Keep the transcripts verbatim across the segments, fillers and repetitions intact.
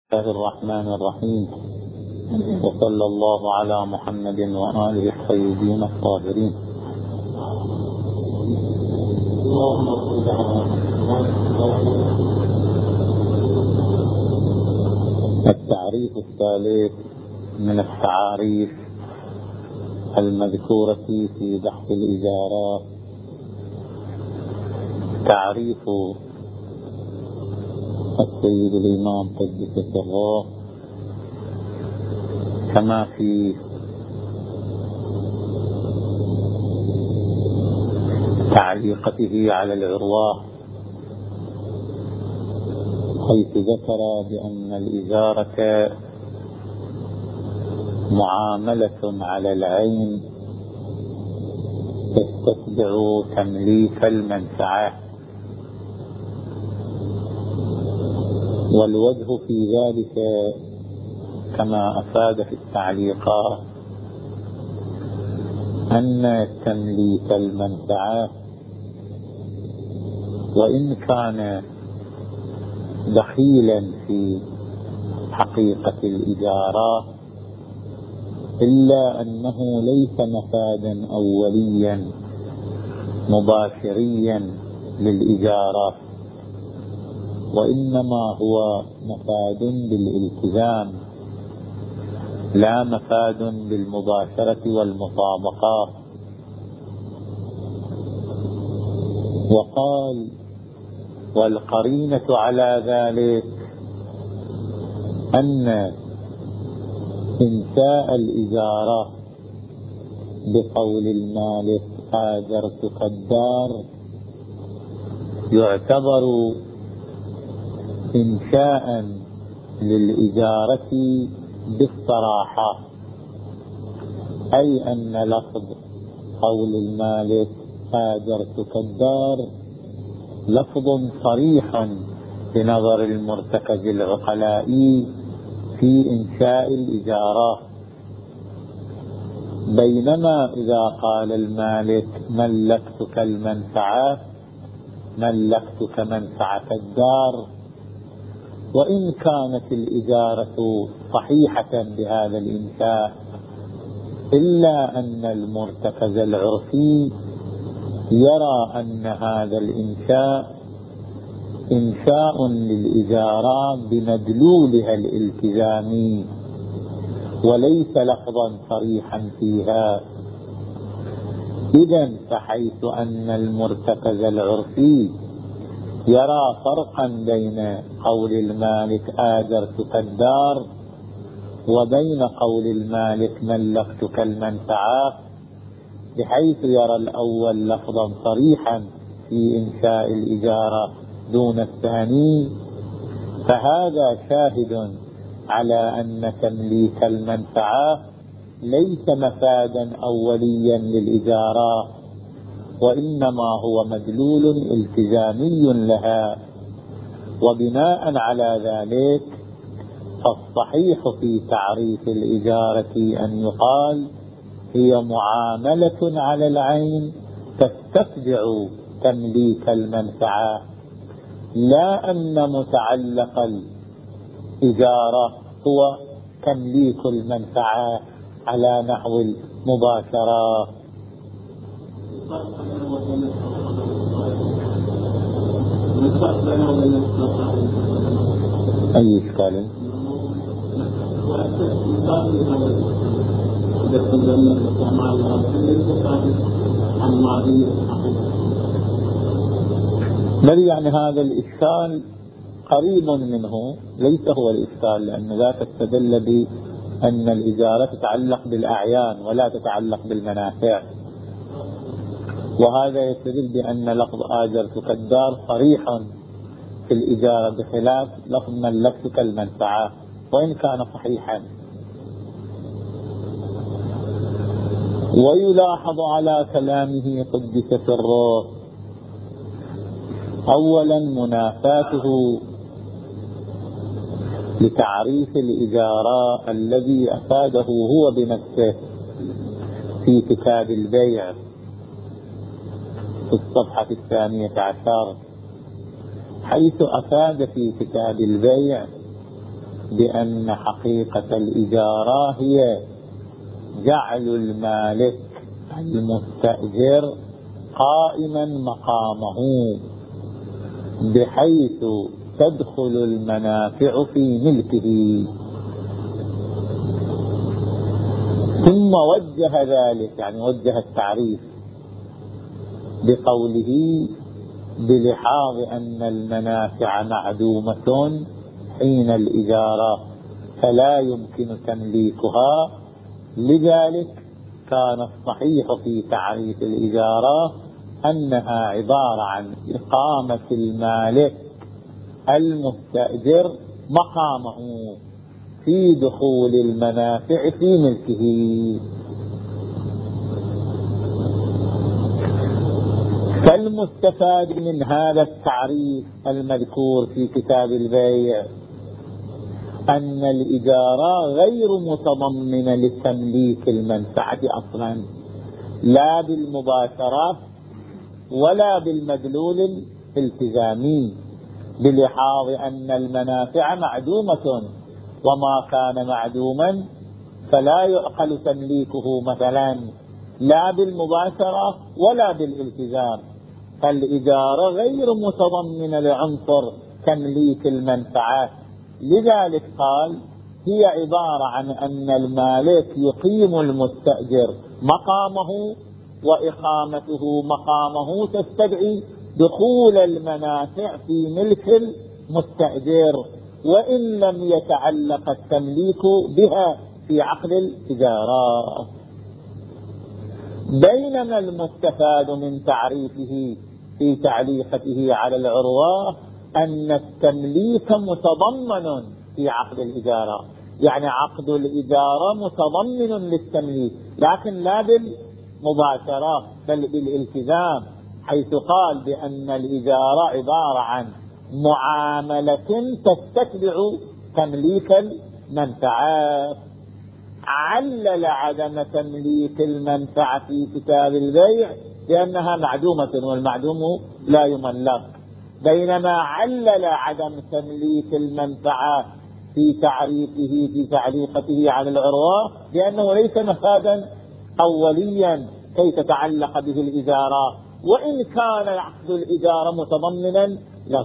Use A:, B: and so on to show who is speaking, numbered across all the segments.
A: الله الرحمن الرحيم، وصلى الله على محمد وآله الطيبين الطاهرين. التعريف الثالث من التعاريف المذكورة في بحث الإجارات تعريف السيد الإمام قدس سره كما في تعليقته على العروة، حيث ذكر بأن الإجارة معاملة على العين تستتبع تمليك المنفعة، والوجه في ذلك كما أفاد في التعليقات أن تمليك المنفعة وإن كان دخيلا في حقيقة الإجارة إلا أنه ليس مفادا أوليا مباشريا للإجارة، وإنما هو مفاد بالالتزام لا مفاد بالمباشرة والمطابقة. وقال والقرينة على ذلك أن إنشاء الإجارة بقول المالك آجرتك الدار يعتبر إنشاء للإجارة بالصراحة، أي أن لفظ قول المالك آجرتك الدار لفظ صريح بنظر المرتكز العقلائي في إنشاء الإجارة، بينما إذا قال المالك ملكتك المنفعة ملكتك منفعة الدار، وإن كانت الإجارة صحيحة بهذا الإنشاء إلا أن المرتكز العرفي يرى أن هذا الإنشاء إنشاء للإجارة بمدلولها الالتزامي وليس لفظا صريحا فيها. إذن فحيث أن المرتكز العرفي يرى فرقا بين قول المالك آجرتك الدار وبين قول المالك ملكتك المنفعة، بحيث يرى الأول لفظا صريحا في إنشاء الإجارة دون الثاني، فهذا شاهد على أن تمليك المنفعة ليس مفادا أوليا للإجارة، وإنما هو مدلول التزامي لها. وبناء على ذلك فالصحيح في تعريف الإجارة أن يقال هي معاملة على العين تستتبع تمليك المنفعة، لا أن متعلق الإجارة هو تمليك المنفعة على نحو المباشرة. أي إشكال؟ بل يعني هذا الإشكال قريب منه، ليس هو الإشكال، لأن ذاك استدل بأن الإجارة تتعلق بالأعيان ولا تتعلق بالمنافع، وهذا يستدل بأن لفظ آجرتك الدار صريح في الإجارة بخلاف لفظ ملكتك المنفعة وإن كان صحيحا. ويلاحظ على كلامه قدس سره أولا منافاته لتعريف الإجارة الذي أفاده هو بنفسه في كتاب البيع في الصفحة الثانية عشر، حيث أفاد في كتاب البيع بأن حقيقة الإجارة هي جعل المالك المستأجر قائما مقامه، بحيث تدخل المنافع في ملكه. ثم وجه ذلك، يعني وجه التعريف بقوله بلحاظ أن المنافع معدومة حين الإجارة فلا يمكن تمليكها، لذلك كان الصحيح في تعريف الإجارة أنها عبارة عن إقامة المالك المستأجر مقامه في دخول المنافع في ملكه. فالمستفاد من هذا التعريف المذكور في كتاب البيع أن الإجارة غير متضمنة لتمليك المنفعة أصلا، لا بالمباشرة ولا بالمدلول الالتزامي، بلحاظ أن المنافع معدومة، وما كان معدوما فلا يعقل تمليكه مثلا لا بالمباشرة ولا بالالتزام. فالإجارة غير متضمنة لعنصر تمليك المنفعة، لذلك قال هي عبارة عن أن المالك يقيم المستأجر مقامه، وإقامته مقامه تستدعي دخول المنافع في ملك المستأجر، وإن لم يتعلق التمليك بها في عقد الإجارة. بينما المستفاد من تعريفه في تعليقته على العروة أن التمليك متضمن في عقد الإجارة، يعني عقد الإجارة متضمن للتمليك، لكن لا بالمباشرة بل بالالتزام، حيث قال بأن الإجارة عبارة عن معاملة تستتبع تمليك المنفعات. علل عدم تمليك المنفعة في كتاب البيع لأنها معدومة، والمعدوم لا يملك، بينما علل عدم تمليك المنفعة في تعريفه في تعليقته على العروة لأنه ليس مفادا أوليا كي تتعلق به الإجارة، وإن كان عقد الإجارة متضمنا له.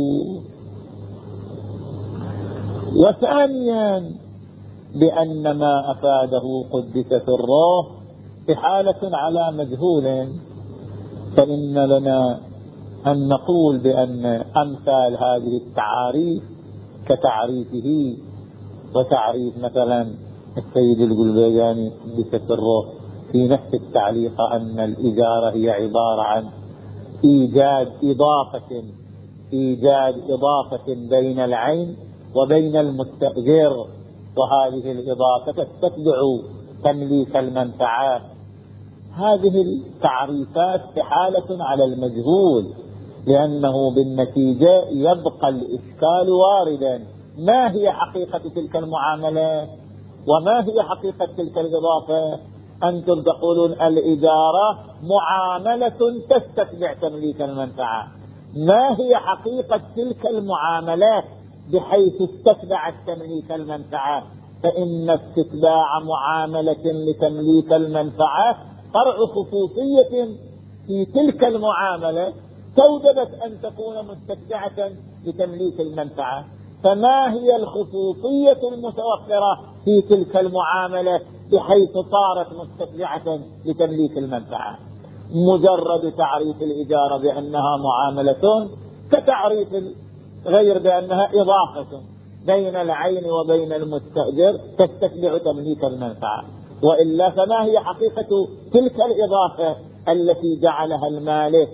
A: وثانيا بأن ما أفاده قدس سره إحالة على مجهول، فإن لنا أن نقول بأن أمثال هذه التعاريف كتعريفه وتعريف مثلا السيد القلبياني قدس سره في نفس التعليق أن الإجارة هي عبارة عن إيجاد إضافة إيجاد إضافة بين العين وبين المستأجر، وهذه الإضافة تستتبع تمليك المنفعات. هذه التعريفات إحالة على المجهول، لأنه بالنتيجة يبقى الإشكال واردا: ما هي حقيقة تلك المعاملة وما هي حقيقة تلك الإضافة؟ أنتم تقولون الإجارة معاملة تستتبع تمليك المنفعة، ما هي حقيقة تلك المعاملات بحيث استتبعت تمليك المنفعة؟ فإن استتباع معاملة لتمليك المنفعة فرع خصوصية في تلك المعاملة توجبت أن تكون مستتبعة لتمليك المنفعة. فما هي الخصوصية المتوفرة في تلك المعاملة بحيث صارت مستتبعة لتمليك المنفعة؟ مجرد تعريف الإجارة بأنها معاملة كتعريف غير بأنها إضافة بين العين وبين المستأجر تستتبع تمليك المنفعة، وإلا فما هي حقيقة تلك الإضافة التي جعلها المالك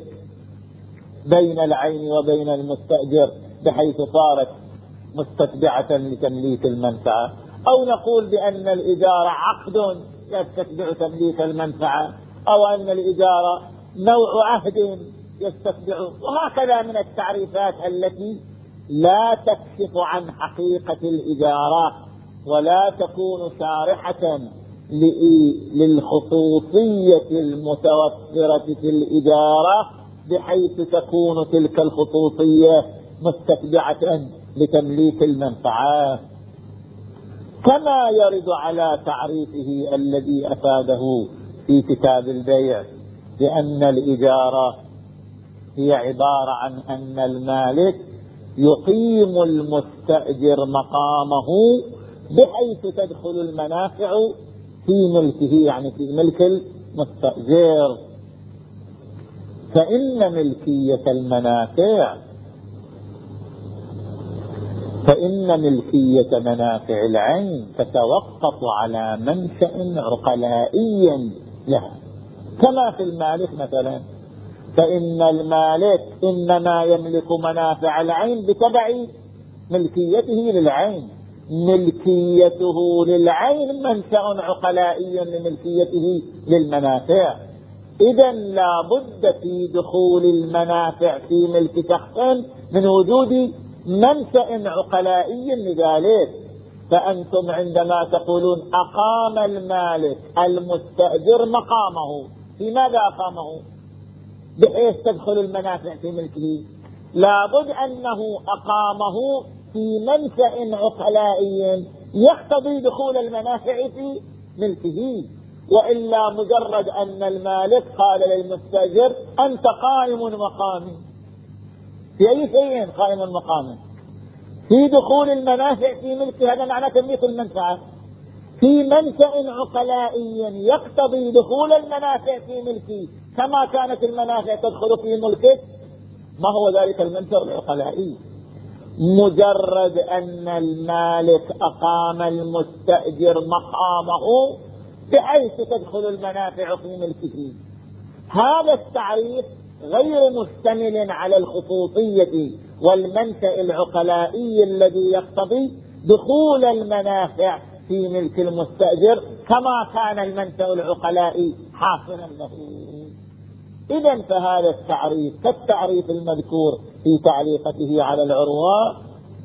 A: بين العين وبين المستأجر بحيث صارت مستتبعة لتمليك المنفعة؟ أو نقول بأن الإجارة عقد يستتبع تمليك المنفعة، أو أن الإجارة نوع عهد يستتبع، وهكذا من التعريفات التي لا تكشف عن حقيقة الإجارة ولا تكون شارحة للخصوصية المتوفرة في الإجارة بحيث تكون تلك الخصوصية مستتبعة لتمليك المنفعة. كما يرد على تعريفه الذي أفاده في كتاب البيع بأن الإجارة هي عبارة عن أن المالك يقيم المستأجر مقامه بحيث تدخل المنافع في ملكه، يعني في ملك المستأجر. فإن ملكية المنافع فإن ملكية منافع العين تتوقف على منشأ عقلائي لها، كما في المالك مثلا، فإن المالك إنما يملك منافع العين بتبع ملكيته للعين. ملكيته للعين منشأ عقلائي لملكيته للمنافع. إذن لا بد في دخول المنافع في ملك شخص من وجود منشأ عقلائي لذلك. فأنتم عندما تقولون أقام المالك المستأجر مقامه، في ماذا أقامه؟ بحيث تدخل المنافع في ملكه. لابد أنه أقامه في منشأ عقلائي يقتضي دخول المنافع في ملكه، وإلا مجرد أن المالك قال للمستأجر أنت قائم مقامي، في أي شيء قائم مقامي؟ في دخول المنافع في ملكه، هذا معنى تمليك المنفعة في منشأ عقلائي يقتضي دخول المنافع في ملكه، كما كانت المنافع تدخل في ملكه. ما هو ذلك المنشأ العقلائي؟ مجرد أن المالك أقام المستأجر مقامه بحيث تدخل المنافع في ملكه. هذا التعريف غير مشتمل على الخصوصية والمنشأ العقلائي الذي يقتضي دخول المنافع في ملك المستأجر كما كان المنشأ العقلائي حاصلا له. إذن فهذا التعريف كالتعريف المذكور في تعليقته على العروة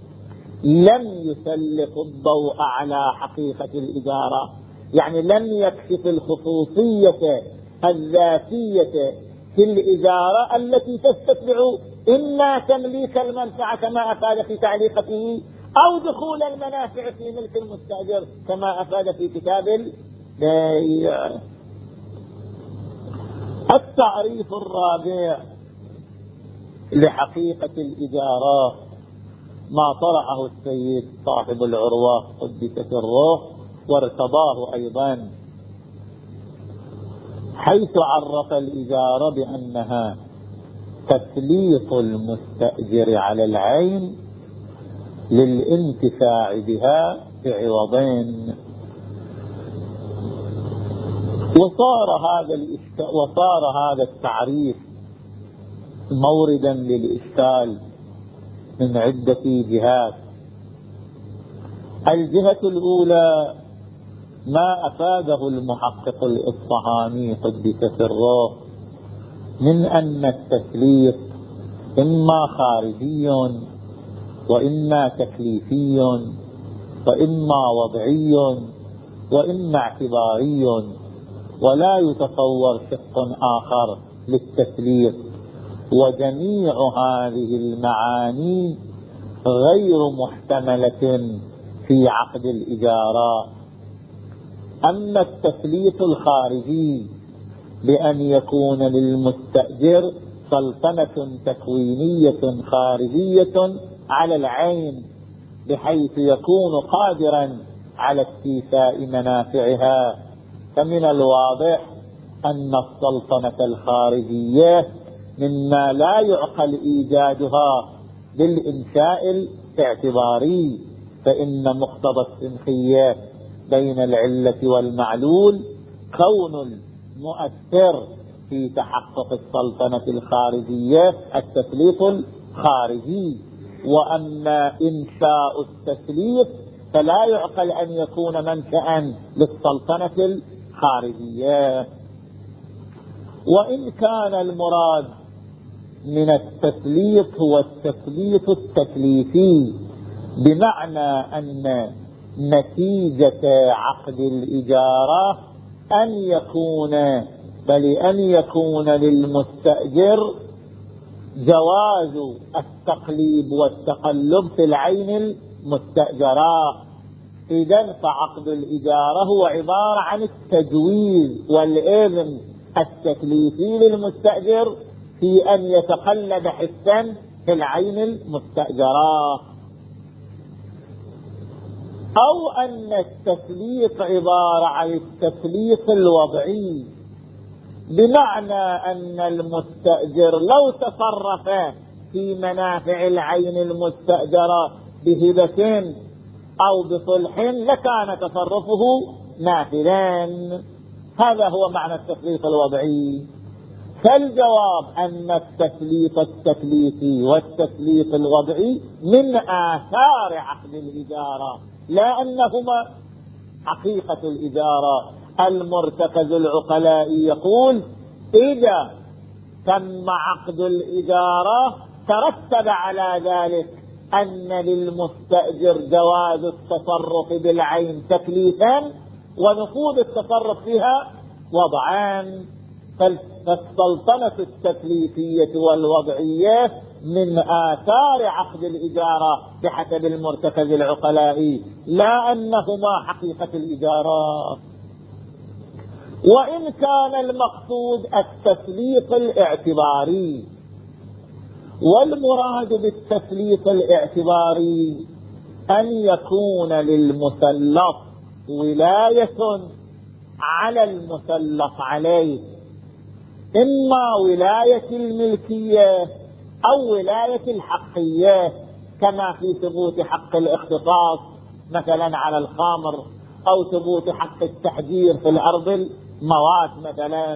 A: لم يسلط الضوء على حقيقة الإجارة، يعني لم يكشف الخصوصية الذاتية في الإجارة التي تستتبع إما تمليك المنفعة كما أفاد في تعليقته أو دخول المنافع في ملك المستأجر كما أفاد في كتاب البيع. التعريف الرابع لحقيقة الإجارة ما طرحه السيد صاحب العروة قدس سره وارتضاه أيضا، حيث عرف الإجارة بأنها تسليط المستأجر على العين للانتفاع بها بعوضين. وصار هذا وصار هذا التعريف موردا للإشكال من عدة جهات. الجهة الأولى ما أفاده المحقق الإصفهاني قدس سره من أن التسليط إما خارجي وإما تكليفي وإما وضعي وإما اعتباري، ولا يتصور شق آخر للتسليط، وجميع هذه المعاني غير محتملة في عقد الإجارة. أما التسليط الخارجي بأن يكون للمستأجر سلطنة تكوينية خارجية على العين بحيث يكون قادرا على استيفاء منافعها، فمن الواضح أن السلطنة الخارجية مما لا يعقل إيجادها بالإنشاء الاعتباري، فإن مقتضى السنخية بين العلة والمعلول كون المؤثر في تحقق السلطنة الخارجية التسليط الخارجي. وأما إنشاء التسليط فلا يعقل أن يكون منشأ للسلطنة الخارجية. وإن كان المراد من التسليط هو التسليط التكليفي، بمعنى أن نتيجة عقد الإجارة أن يكون بل أن يكون للمستأجر جواز التقليب والتقلب في العين المستأجرة، إذن فعقد الإجارة هو عبارة عن التجويز والإذن التكليفي للمستأجر في أن يتقلد حسا في العين المستأجرة، أو أن التسليط عبارة عن التسليط الوضعي، بمعنى أن المستأجر لو تصرف في منافع العين المستأجرة بهبة أو بصلح لكان تصرفه نافذا. هذا هو معنى التسليط الوضعي. فالجواب أن التسليط التكليفي والتسليط الوضعي من آثار عقد الإجارة، لا أنهما حقيقة الإجارة. المرتكز العقلائي يقول إذا تم عقد الإجارة ترتب على ذلك أن للمستأجر جواز التصرف بالعين تكليفا ونفوذ التصرف فيها وضعان. فالسلطنة التكليفية والوضعية من آثار عقد الإجارة بحسب المرتكز العقلائي، لا أنهما حقيقة الإجارة. وإن كان المقصود التسليط الاعتباري، والمراد بالتسليط الاعتباري أن يكون للمسلط ولاية على المسلط عليه، إما ولاية الملكية أو ولاية الحقية، كما في ثبوت حق الاختصاص مثلا على الخمر، أو ثبوت حق التحجير في الأرض المواد مثلا.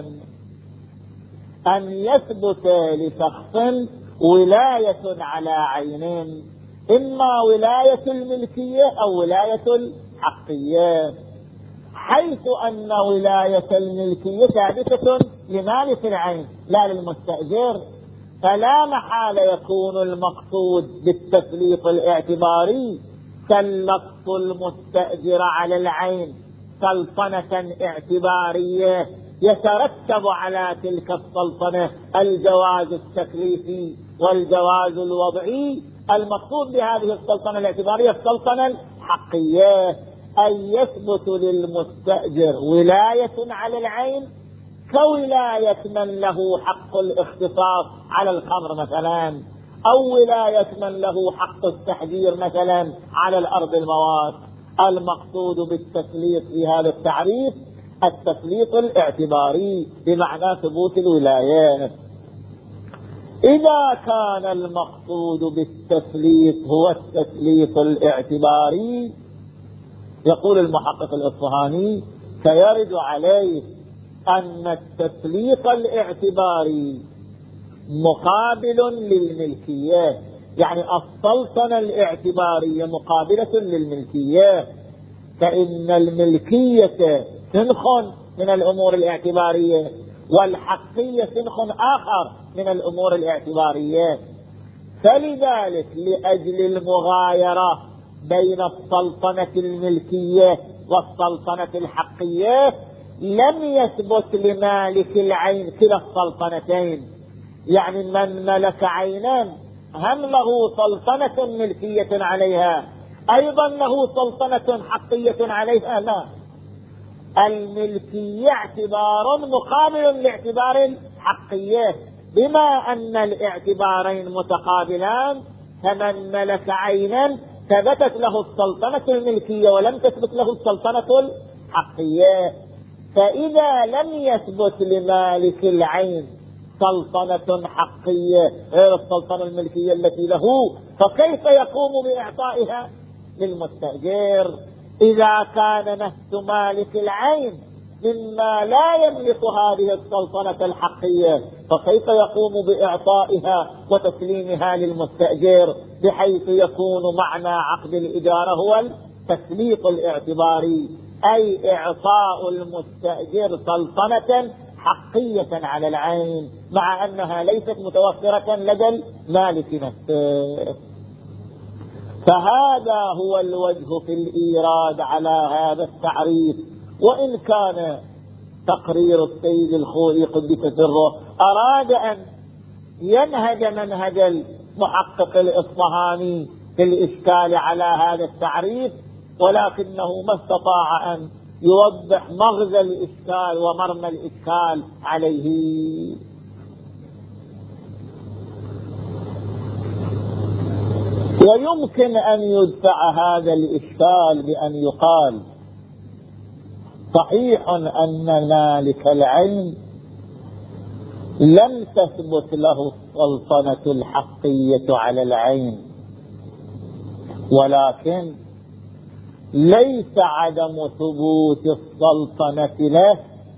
A: أن يثبت لشخص ولاية على عينين، إما ولاية الملكية أو ولاية الحقية، حيث أن ولاية الملكية ثابتة لمالك العين لا للمستأجر، فلا محال يكون المقصود بالتسليط الاعتباري سلط المستأجر على العين سلطنة اعتبارية يترتب على تلك السلطنة الجواز التكليفي والجواز الوضعي. المقصود بهذه السلطنة الاعتبارية السلطنة الحقية، أن يثبت للمستأجر ولاية على العين كولاية من له حق الاختصاص على الخمر مثلا، أو ولاية من له حق التحجير مثلا على الأرض المواد. المقصود بالتسليط في هذا التعريف التسليط الاعتباري بمعنى ثبوت الولايات. إذا كان المقصود بالتسليط هو التسليط الاعتباري، يقول المحقق الإصفهاني فيرد عليه أن التسليط الاعتباري مقابل للملكية، يعني السلطنة الاعتبارية مقابلة للملكية، فإن الملكية سنخ من الأمور الاعتبارية والحقية سنخ آخر من الأمور الاعتبارية. فلذلك لأجل المغايرة بين السلطنة الملكية والسلطنة الحقية لم يثبت لمالك العين كلا السلطنتين، يعني من ملك عينا هم له سلطنة ملكية عليها أيضا له سلطنة حقية عليها، لا، الملكية اعتبار مقابل لاعتبار الحقية، بما أن الاعتبارين متقابلان، فمن ملك عينا ثبتت له السلطنة الملكية ولم تثبت له السلطنة الحقية. فإذا لم يثبت لمالك العين سلطنة حقية غير السلطنة الملكية التي له، فكيف يقوم بإعطائها للمستأجر؟ إذا كان نفس مالك العين مما لا يملك هذه السلطنة الحقية، فكيف يقوم بإعطائها وتسليمها للمستأجر، بحيث يكون معنى عقد الإجارة هو التسليط الاعتباري، أي إعطاء المستأجر سلطنة حقية على العين مع أنها ليست متوفرة لدى المالك نفسه. فهذا هو الوجه في الإيراد على هذا التعريف. وإن كان تقرير السيد الخوئي قدس سره أراد أن ينهج منهج المحقق الإصفهاني في الإشكال على هذا التعريف، ولكنه ما استطاع أن يوضح مغزى الإشكال ومرمى الإشكال عليه. ويمكن أن يدفع هذا الإشكال بأن يقال: صحيح أن مالك العين لم تثبت له السلطنة الحقية على العين، ولكن ليس عدم ثبوت السلطنة له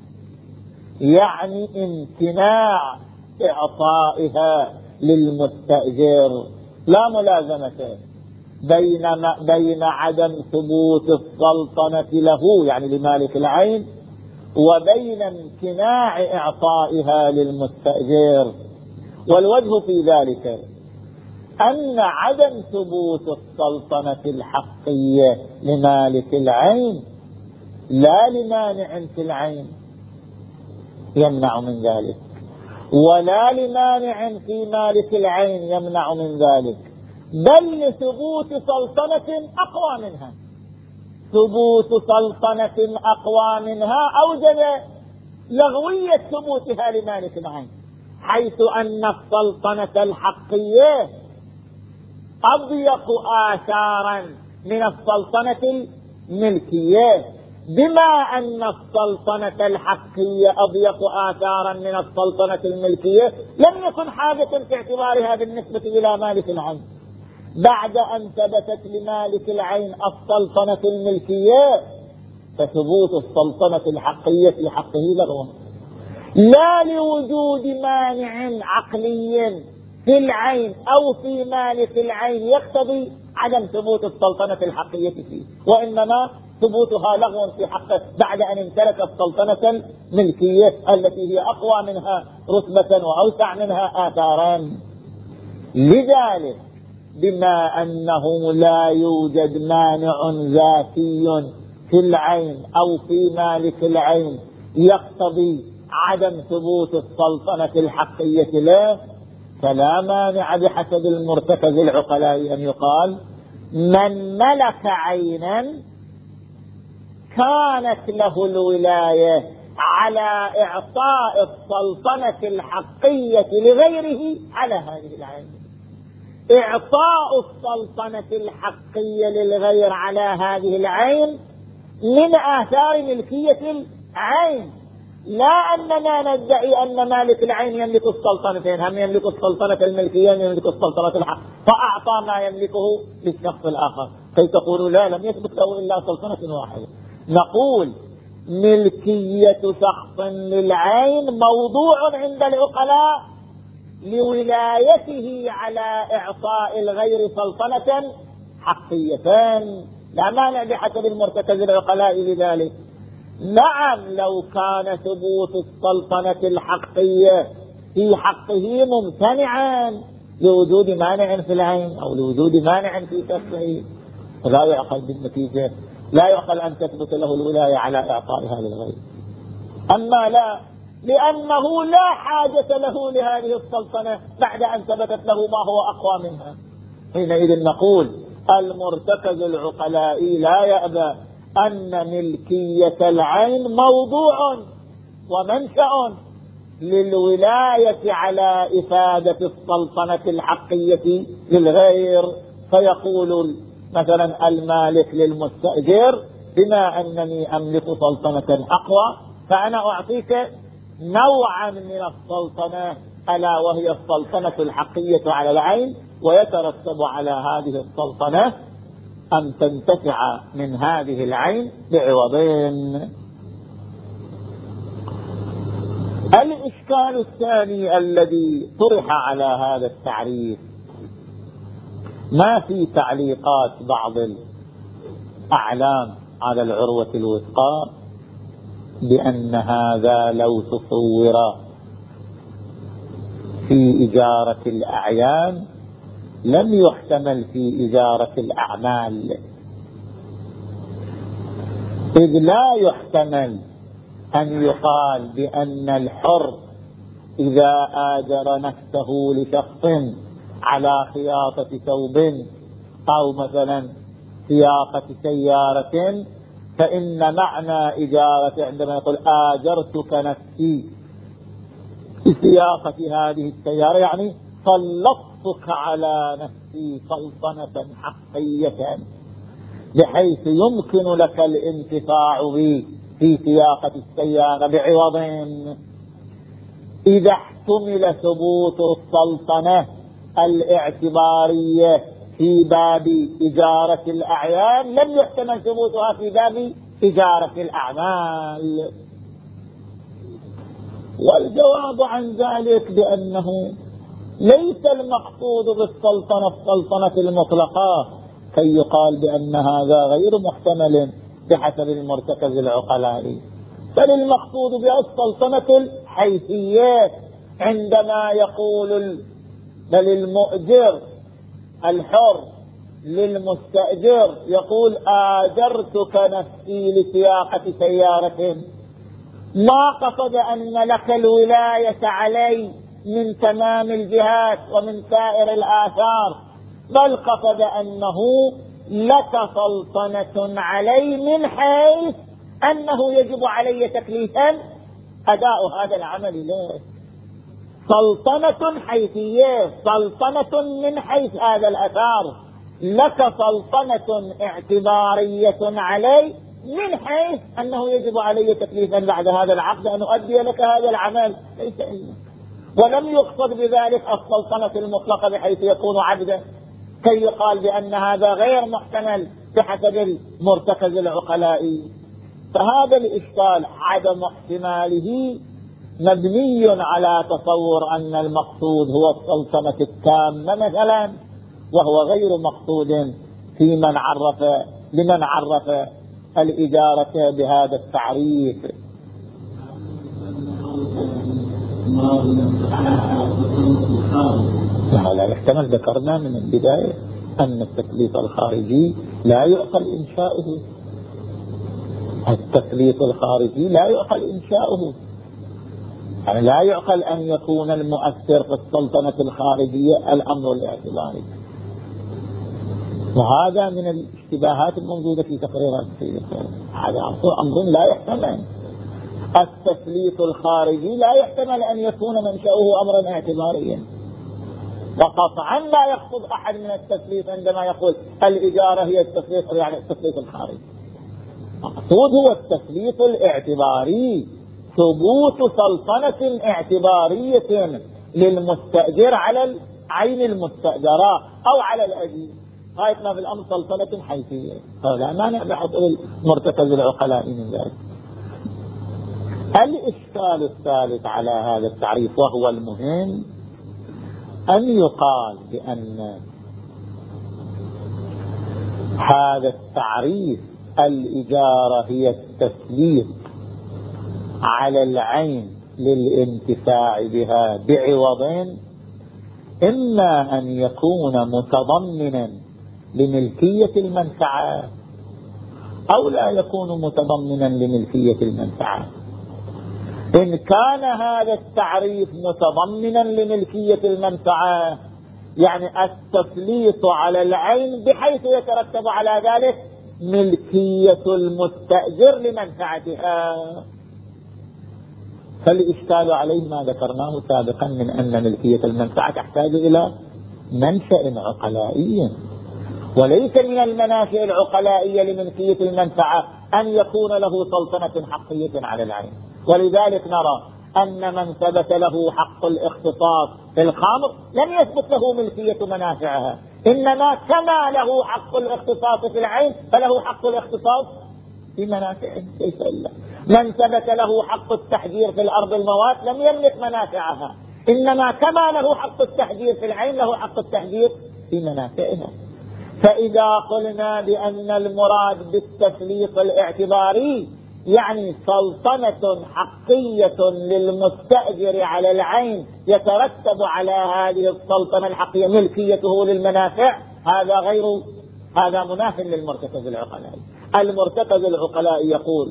A: يعني امتناع إعطائها للمستأجر، لا ملازمة بين بين عدم ثبوت السلطنة له يعني لمالك العين وبين امتناع إعطائها للمستأجر. والوجه في ذلك أن عدم ثبوت السلطنة الحقية لمالك العين لا لمانع في العين يمنع من ذلك، ولا لمانع في مالك العين يمنع من ذلك، بل لثبوت سلطنة أقوى منها. ثبوت سلطنة أقوى منها أوجد لغوية ثبوتها لمالك العين، حيث أن السلطنة الحقية أضيق آثارا من السلطنة الملكية، بما أن السلطنة الحقية أضيق آثارا من السلطنة الملكية لم يكن حاجة في اعتبارها بالنسبة إلى مالك العين. بعد أن ثبتت لمالك العين السلطنة الملكية فثبوت السلطنة الحقية في حقه لغو، لا لوجود مانع عقلي في العين أو في مالك العين يقتضي عدم ثبوت السلطنة الحقية فيه، وإنما ثبوتها لغو في حقه بعد أن امتلك السلطنة الملكية التي هي أقوى منها رتبة وأوسع منها آثارا. لذلك بما أنه لا يوجد مانع ذاتي في العين أو في مالك العين يقتضي عدم ثبوت السلطنة الحقية له، فلا مانع بحسب المرتكز العقلاء أن يقال: من ملك عينا كانت له الولاية على إعطاء السلطنة الحقية لغيره على هذه العين. إعطاء السلطنة الحقية للغير على هذه العين من آثار ملكية العين، لا أننا ندعي أن مالك العين يملك السلطنتين، هم يملك السلطنة الملكية يملك السلطنة الحق، فأعطى ما يملكه للشخص الآخر، كي تقولوا لا لم يثبت له إلا سلطنة واحدة. نقول ملكية شخص للعين موضوع عند العقلاء لولايته على إعطاء الغير سلطنة حقيتان، لا مانع بحسب المرتكز العقلاء لذلك. نعم لو كان ثبوت السلطنة الحقية في حقه ممتنعا لوجود مانع في العين أو لوجود مانع في شخصه فلا يعقل بالنتيجة، لا يعقل أن تثبت له الولاية على إعطائها للغير. أما لا، لأنه لا حاجة له لهذه السلطنة بعد أن ثبتت له ما هو أقوى منها. حينئذ نقول المرتكز العقلائي لا يأبى أن ملكية العين موضوع ومنشأ للولاية على إفادة السلطنة الحقية للغير، فيقول مثلا المالك للمستأجر: بما أنني أملك سلطنة أقوى فأنا أعطيك نوعا من السلطنة ألا وهي السلطنة الحقية على العين، ويترتب على هذه السلطنة أن تنتفع من هذه العين بعوضين. الإشكال الثاني الذي طرح على هذا التعريف: ما في تعليقات بعض الأعلام على العروة الوثقى بأن هذا لو تصور في إجارة الأعيان لم يحتمل في إجارة الأعمال، إذ لا يحتمل أن يقال بأن الحر إذا آجر نفسه لشخص على خياطة ثوب أو مثلا سياقة سيارة، فإن معنى إجارة عندما يقول آجرتك نفسي في سياقة هذه السيارة يعني سلطتك على نفسي سلطنة حقية بحيث يمكن لك الانتفاع به في سياقة السيارة بعوض. إذا احتمل ثبوت السلطنة الاعتبارية في باب إجارة الأعيان لم يحتمل ثبوتها في باب إجارة الأعمال. والجواب عن ذلك بأنه ليس المقصود بالسلطنة السلطنة المطلقة كي يقال بأن هذا غير محتمل بحسب المرتكز العقلائي، بل المقصود بها السلطنة الحيثية. عندما يقول بل المؤجر الحر للمستأجر يقول آجرتك نفسي لسياقة سيارة، ما قصد أن لك الولاية علي من تمام الجهات ومن سائر الآثار، بل قصد أنه لك سلطنة علي من حيث أنه يجب علي تكليفا أداء هذا العمل له. سلطنة حيثية، سلطنة من حيث هذا الأثار، لك سلطنة اعتبارية علي من حيث أنه يجب علي تكليفا بعد هذا العقد أن أؤدي لك هذا العمل، ليس إلا. ولم يقصد بذلك السلطنة المطلقة بحيث يكون عبدا كي يقال بأن هذا غير محتمل بحسب المرتكز العقلائي. فهذا الإشكال عدم احتماله مبني على تصور أن المقصود هو السلطنة التامة مثلا، وهو غير مقصود في من عرف لمن عرف الإجارة بهذا التعريف. لا يحتمل، ذكرنا من البداية أن التكليف الخارجي لا يعقل إنشاؤه، التكليف الخارجي لا يعقل إنشاؤه، يعني لا يعقل أن يكون المؤثر في السلطنة الخارجية الأمر الاعتباري. وهذا من الاشتباهات الموجودة في تقريرات السيد الخارجي، هذا أمر لا يحتمل. التكليف الخارجي لا يحتمل أن يكون منشأه أمرا اعتباريا، وقطعا لا يقصد أحد من التكليف عندما يقول الإجارة هي التكليف، يعني التكليف الخارجي. مقصود هو التكليف الاعتباري، ثبوت سلطنة اعتبارية للمستأجر على العين المستأجرة أو على الأجير، غاية ما في الأمر سلطنة حيثية، فلا مانع بحصول المرتكز العقلاء من ذلك. الإشكال الثالث على هذا التعريف وهو المهم أن يقال بأن هذا التعريف الإجارة هي التسليط على العين للانتفاع بها بعوض، إما أن يكون متضمنا لملكية المنفعة أو لا يكون متضمنا لملكية المنفعة. إن كان هذا التعريف متضمنا لملكية المنفعة يعني التسليط على العين بحيث يترتب على ذلك ملكية المستأجر لمنفعتها، فالإشكال عليه ما ذكرناه سابقا من أن ملكية المنفعة تحتاج إلى منشأ عقلائي، وليس من المناشئ العقلائية لملكية المنفعة أن يكون له سلطنة حقية على العين. ولذلك نرى أن من ثبت له حق الاختصاص في الخمر لم يثبت له ملكية منافعها، إنما كما له حق الاختصاص في العين فله حق الاختصاص في منافعه، كيف إلا. من ثبت له حق التحجير في الأرض الموات لم يملك منافعها، إنما كما له حق التحجير في العين له حق التحجير في منافعها. فإذا قلنا بأن المراد بالتسليط الاعتباري يعني سلطنة حقية للمستأجر على العين يترتب على هذه السلطنة الحقيقية ملكيته للمنافع، هذا غير هذا مناف للمرتكز العقلائي. المرتكز العقلائي يقول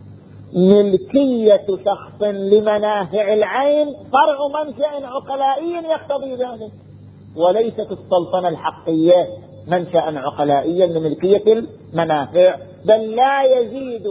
A: ملكية شخص لمنافع العين فرع منشأ عقلائي يقتضي ذلك، وليست السلطنة الحقية منشأ عقلائيا لملكية المنافع، بل لا يزيد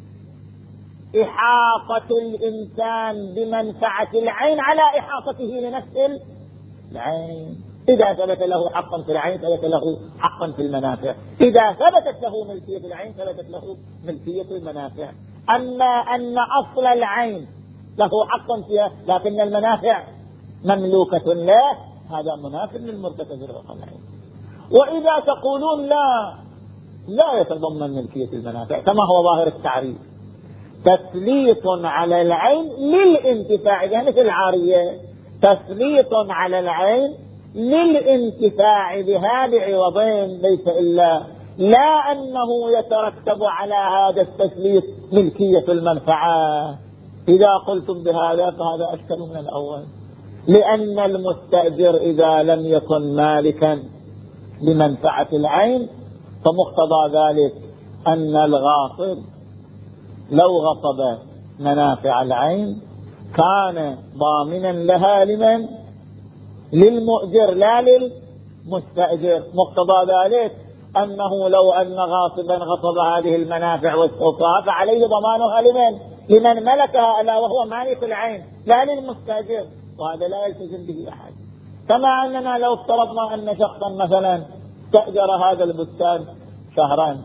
A: إحاطة الإنسان بمنفعة العين على إحاطته لنفس العين. إذا ثبت له حقا في العين ثبت له حقا في المنافع، إذا ثبتت له ملكية العين ثبتت له ملكية المنافع. أما أن أصل العين له حقا فيها لكن المنافع مملوكة له، هذا منافع للمرتكز العقلائي. وإذا تقولون لا لا يتضمن ملكية المنافع كما هو ظاهر التعريف، تسليط على العين للانتفاع بها مثل العارية، تسليط على العين للانتفاع بها بعوضين، ليس إلا لا أنه يترتب على هذا التسليط ملكية المنفعة. إذا قلتم بهذا فهذا أشكل من الأول، لأن المستأجر إذا لم يكن مالكا لمنفعة العين فمقتضى ذلك أن الغاصب لو غصب منافع العين كان ضامنا لها لمن؟ للمؤجر لا للمستأجر. مقتضى ذلك أنه لو أن غاصبا غصب هذه المنافع واستوفاها فعليه ضمانها لمن؟ لمن ملكها ألا وهو مالك العين لا للمستأجر، وهذا لا يلتزم به أحد. كما أننا لو افترضنا أن شخصا مثلا استأجر هذا البستان شهران،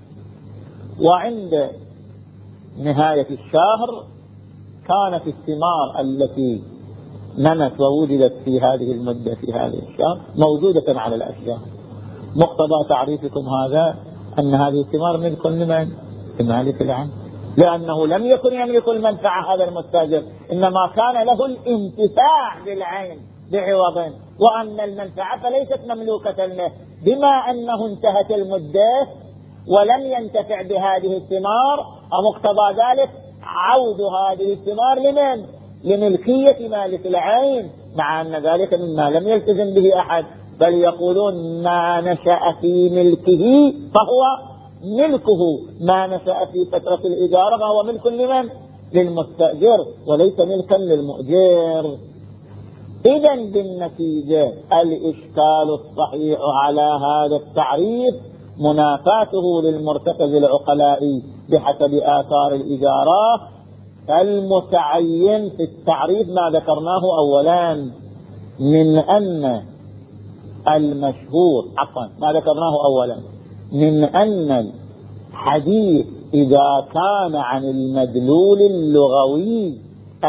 A: وعند نهاية الشهر كانت الثمار التي نمت ووجدت في هذه المدة في هذه الشهر موجودة على الأشجار، مقتضى تعريفكم هذا أن هذه الثمار ملك لمن؟ لمالك العين، لأنه لم يكن يملك المنفعة هذا المستأجر، إنما كان له الانتفاع بالعين بعوض، وأن المنفعة فليست مملوكة له، بما أنه انتهت المدة ولم ينتفع بهذه الثمار، ومقتضى ذلك عود هذه الثمار لمن؟ لملكية مالك العين، مع أن ذلك مما لم يلتزم به أحد، بل يقولون ما نشأ في ملكه فهو ملكه، ما نشأ في فترة الإجارة فهو ملك لمن؟ للمستأجر وليس ملكا للمؤجر. إذن بالنتيجة الإشكال الصحيح على هذا التعريف منافاته للمرتكز العقلائي بحسب آثار الإجارة. المتعين في التعريف ما ذكرناه أولا من أن المشهور عفوا ما ذكرناه أولا من أن الحديث إذا كان عن المدلول اللغوي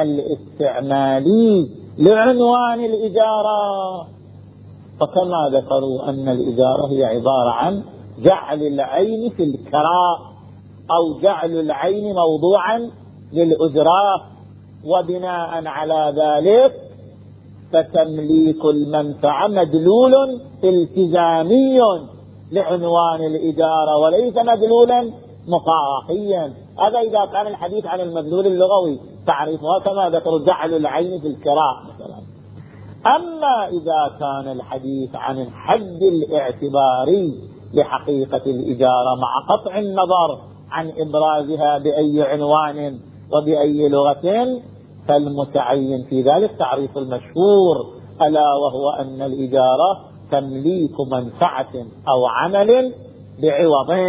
A: الاستعمالي لعنوان الإجارة، فكما ذكروا أن الإجارة هي عبارة عن جعل العين في الكراء أو جعل العين موضوعا للأجرة، وبناء على ذلك فتمليك المنفعة مدلول التزامي لعنوان الإجارة وليس مدلولا مقاطعيا. هذا إذا كان الحديث عن المدلول اللغوي تعريفها كما ذكروا جعل العين في الكراء مثلا. أما إذا كان الحديث عن الحد الاعتباري لحقيقة الإجارة مع قطع النظر عن إبرازها بأي عنوان وبأي لغة، فالمتعين في ذلك تعريف المشهور، ألا وهو أن الإجارة تمليك منفعة أو عمل بعوض.